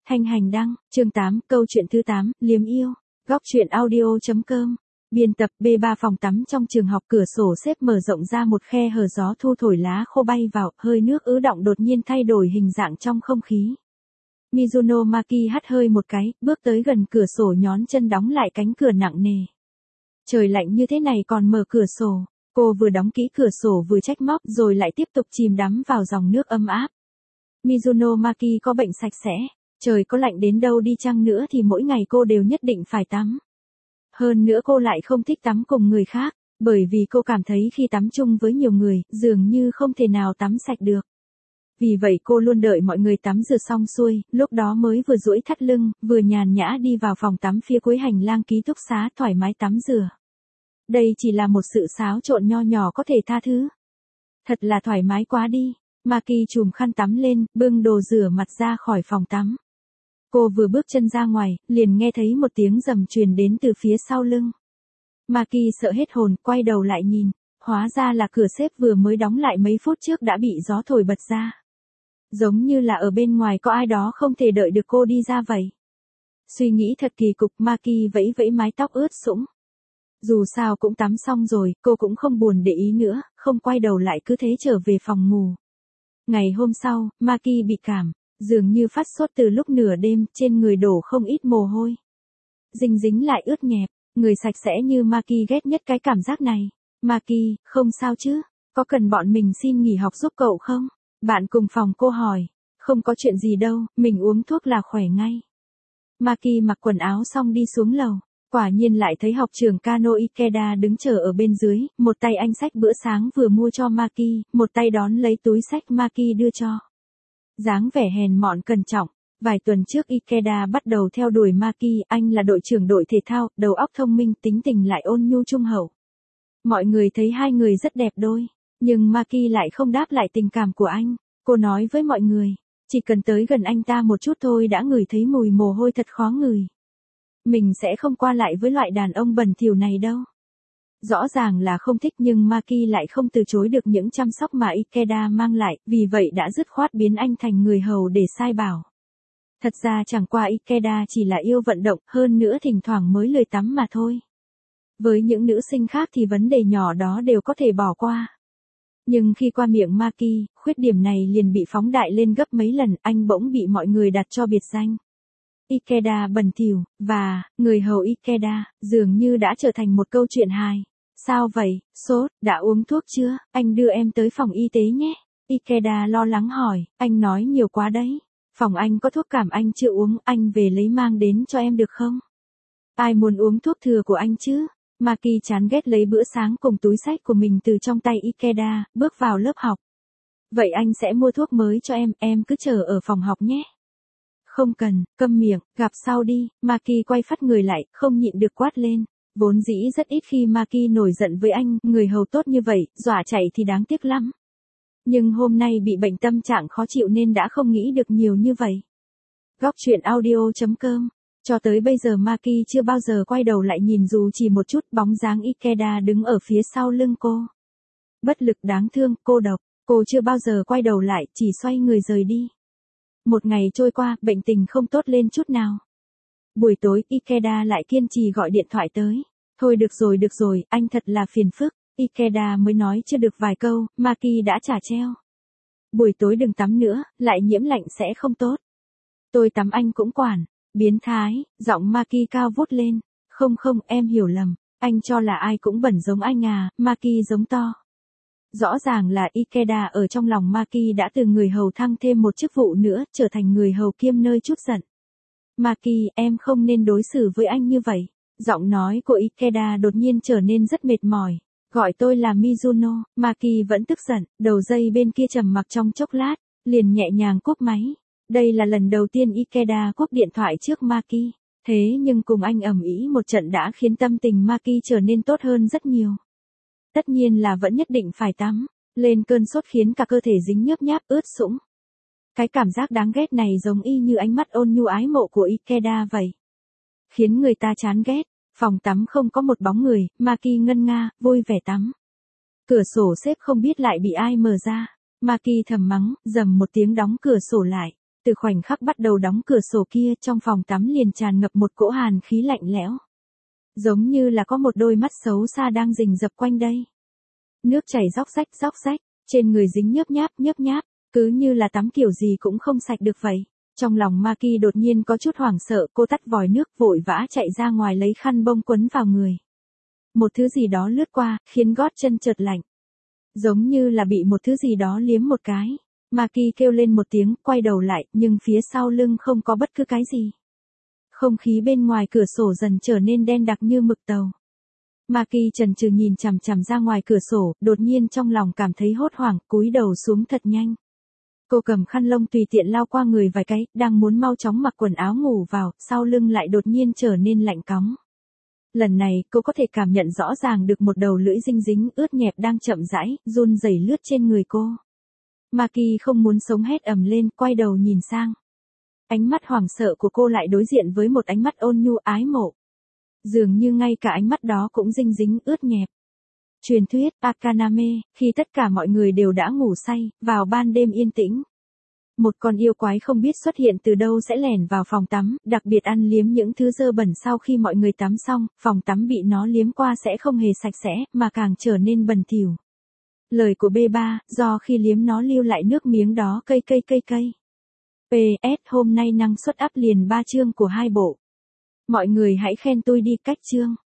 Thanh Hành đăng, chương 8, câu chuyện thứ 8, liếm yêu. Góc truyện audio.com. Biên tập B3 phòng tắm trong trường học, cửa sổ xếp mở rộng ra một khe hở, gió thu thổi lá khô bay vào, hơi nước ứ đọng đột nhiên thay đổi hình dạng trong không khí. Mizuno Maki hắt hơi một cái, bước tới gần cửa sổ, nhón chân đóng lại cánh cửa nặng nề. Trời lạnh như thế này còn mở cửa sổ. Cô vừa đóng kỹ cửa sổ vừa trách móc rồi lại tiếp tục chìm đắm vào dòng nước ấm áp. Mizuno Maki có bệnh sạch sẽ. Trời có lạnh đến đâu đi chăng nữa thì mỗi ngày cô đều nhất định phải tắm. Hơn nữa cô lại không thích tắm cùng người khác, bởi vì cô cảm thấy khi tắm chung với nhiều người, dường như không thể nào tắm sạch được. Vì vậy cô luôn đợi mọi người tắm rửa xong xuôi, lúc đó mới vừa duỗi thắt lưng, vừa nhàn nhã đi vào phòng tắm phía cuối hành lang ký túc xá thoải mái tắm rửa. Đây chỉ là một sự xáo trộn nho nhỏ có thể tha thứ. Thật là thoải mái quá đi. Maki chùm khăn tắm lên, bưng đồ rửa mặt ra khỏi phòng tắm. Cô vừa bước chân ra ngoài, liền nghe thấy một tiếng rầm truyền đến từ phía sau lưng. Maki sợ hết hồn, quay đầu lại nhìn, hóa ra là cửa xếp vừa mới đóng lại mấy phút trước đã bị gió thổi bật ra. Giống như là ở bên ngoài có ai đó không thể đợi được cô đi ra vậy. Suy nghĩ thật kỳ cục, Maki vẫy vẫy mái tóc ướt sũng. Dù sao cũng tắm xong rồi, cô cũng không buồn để ý nữa, không quay đầu lại cứ thế trở về phòng ngủ. Ngày hôm sau, Maki bị cảm, dường như phát sốt từ lúc nửa đêm, trên người đổ không ít mồ hôi. Dinh dính lại ướt nhẹp, người sạch sẽ như Maki ghét nhất cái cảm giác này. Maki, không sao chứ, có cần bọn mình xin nghỉ học giúp cậu không? Bạn cùng phòng cô hỏi, không có chuyện gì đâu, mình uống thuốc là khỏe ngay. Maki mặc quần áo xong đi xuống lầu. Quả nhiên lại thấy học trưởng Kano Ikeda đứng chờ ở bên dưới, một tay anh xách bữa sáng vừa mua cho Maki, một tay đón lấy túi xách Maki đưa cho. Dáng vẻ hèn mọn cẩn trọng. Vài tuần trước Ikeda bắt đầu theo đuổi Maki, anh là đội trưởng đội thể thao, đầu óc thông minh, tính tình lại ôn nhu trung hậu. Mọi người thấy hai người rất đẹp đôi, nhưng Maki lại không đáp lại tình cảm của anh. Cô nói với mọi người, chỉ cần tới gần anh ta một chút thôi đã ngửi thấy mùi mồ hôi thật khó ngửi. Mình sẽ không qua lại với loại đàn ông bẩn thỉu này đâu. Rõ ràng là không thích nhưng Maki lại không từ chối được những chăm sóc mà Ikeda mang lại, vì vậy đã dứt khoát biến anh thành người hầu để sai bảo. Thật ra chẳng qua Ikeda chỉ là yêu vận động, hơn nữa thỉnh thoảng mới lười tắm mà thôi. Với những nữ sinh khác thì vấn đề nhỏ đó đều có thể bỏ qua. Nhưng khi qua miệng Maki, khuyết điểm này liền bị phóng đại lên gấp mấy lần, anh bỗng bị mọi người đặt cho biệt danh. Ikeda bẩn thỉu, và, người hầu Ikeda, dường như đã trở thành một câu chuyện hài. Sao vậy, sốt, đã uống thuốc chưa, anh đưa em tới phòng y tế nhé. Ikeda lo lắng hỏi, anh nói nhiều quá đấy. Phòng anh có thuốc cảm anh chưa uống, anh về lấy mang đến cho em được không? Ai muốn uống thuốc thừa của anh chứ? Maki chán ghét lấy bữa sáng cùng túi xách của mình từ trong tay Ikeda, bước vào lớp học. Vậy anh sẽ mua thuốc mới cho em cứ chờ ở phòng học nhé. Không cần, câm miệng, gặp sau đi. Maki quay phắt người lại, không nhịn được quát lên. Vốn dĩ rất ít khi Maki nổi giận với anh, người hầu tốt như vậy, dọa chạy thì đáng tiếc lắm. Nhưng hôm nay bị bệnh tâm trạng khó chịu nên đã không nghĩ được nhiều như vậy. Góc truyện audio.com. Cho tới bây giờ Maki chưa bao giờ quay đầu lại nhìn dù chỉ một chút, bóng dáng Ikeda đứng ở phía sau lưng cô. Bất lực đáng thương, cô độc, cô chưa bao giờ quay đầu lại, chỉ xoay người rời đi. Một ngày trôi qua, bệnh tình không tốt lên chút nào. Buổi tối, Ikeda lại kiên trì gọi điện thoại tới. Thôi được rồi, anh thật là phiền phức. Ikeda mới nói chưa được vài câu, Maki đã trả treo. Buổi tối đừng tắm nữa, lại nhiễm lạnh sẽ không tốt. Tôi tắm anh cũng quản. Biến thái, giọng Maki cao vút lên. Không, em hiểu lầm. Anh cho là ai cũng bẩn giống anh à, Maki giống to. Rõ ràng là Ikeda ở trong lòng Maki đã từ người hầu thăng thêm một chức vụ nữa, trở thành người hầu kiêm nơi chút giận. Maki, em không nên đối xử với anh như vậy. Giọng nói của Ikeda đột nhiên trở nên rất mệt mỏi. Gọi tôi là Mizuno. Maki vẫn tức giận, đầu dây bên kia trầm mặc trong chốc lát, liền nhẹ nhàng cúp máy. Đây là lần đầu tiên Ikeda cúp điện thoại trước Maki. Thế nhưng cùng anh ầm ĩ một trận đã khiến tâm tình Maki trở nên tốt hơn rất nhiều. Tất nhiên là vẫn nhất định phải tắm. Lên cơn sốt khiến cả cơ thể dính nhớp nháp ướt sũng. Cái cảm giác đáng ghét này giống y như ánh mắt ôn nhu ái mộ của Ikeda vậy. Khiến người ta chán ghét. Phòng tắm không có một bóng người, Maki ngân nga, vui vẻ tắm. Cửa sổ xếp không biết lại bị ai mở ra. Maki thầm mắng, rầm một tiếng đóng cửa sổ lại. Từ khoảnh khắc bắt đầu đóng cửa sổ kia, trong phòng tắm liền tràn ngập một cỗ hàn khí lạnh lẽo. Giống như là có một đôi mắt xấu xa đang rình rập quanh đây. Nước chảy róc rách, trên người dính nhớp nháp, cứ như là tắm kiểu gì cũng không sạch được vậy. Trong lòng Maki đột nhiên có chút hoảng sợ, cô tắt vòi nước vội vã chạy ra ngoài lấy khăn bông quấn vào người. Một thứ gì đó lướt qua, khiến gót chân chợt lạnh. Giống như là bị một thứ gì đó liếm một cái. Maki kêu lên một tiếng, quay đầu lại, nhưng phía sau lưng không có bất cứ cái gì. Không khí bên ngoài cửa sổ dần trở nên đen đặc như mực tàu. Maki chần chừ nhìn chằm chằm ra ngoài cửa sổ, đột nhiên trong lòng cảm thấy hốt hoảng, cúi đầu xuống thật nhanh. Cô cầm khăn lông tùy tiện lau qua người vài cái, đang muốn mau chóng mặc quần áo ngủ vào, sau lưng lại đột nhiên trở nên lạnh cóng. Lần này, cô có thể cảm nhận rõ ràng được một đầu lưỡi dinh dính ướt nhẹp đang chậm rãi, run rẩy lướt trên người cô. Maki không muốn sống hét ầm lên, quay đầu nhìn sang. Ánh mắt hoảng sợ của cô lại đối diện với một ánh mắt ôn nhu ái mộ. Dường như ngay cả ánh mắt đó cũng dinh dính ướt nhẹp. Truyền thuyết Akaname, khi tất cả mọi người đều đã ngủ say, vào ban đêm yên tĩnh. Một con yêu quái không biết xuất hiện từ đâu sẽ lẻn vào phòng tắm, đặc biệt ăn liếm những thứ dơ bẩn sau khi mọi người tắm xong, phòng tắm bị nó liếm qua sẽ không hề sạch sẽ, mà càng trở nên bẩn thỉu. Lời của B3, do khi liếm nó lưu lại nước miếng đó cây. PS, hôm nay năng suất up liền 3 chương của 2 bộ. Mọi người hãy khen tôi đi, cách chương.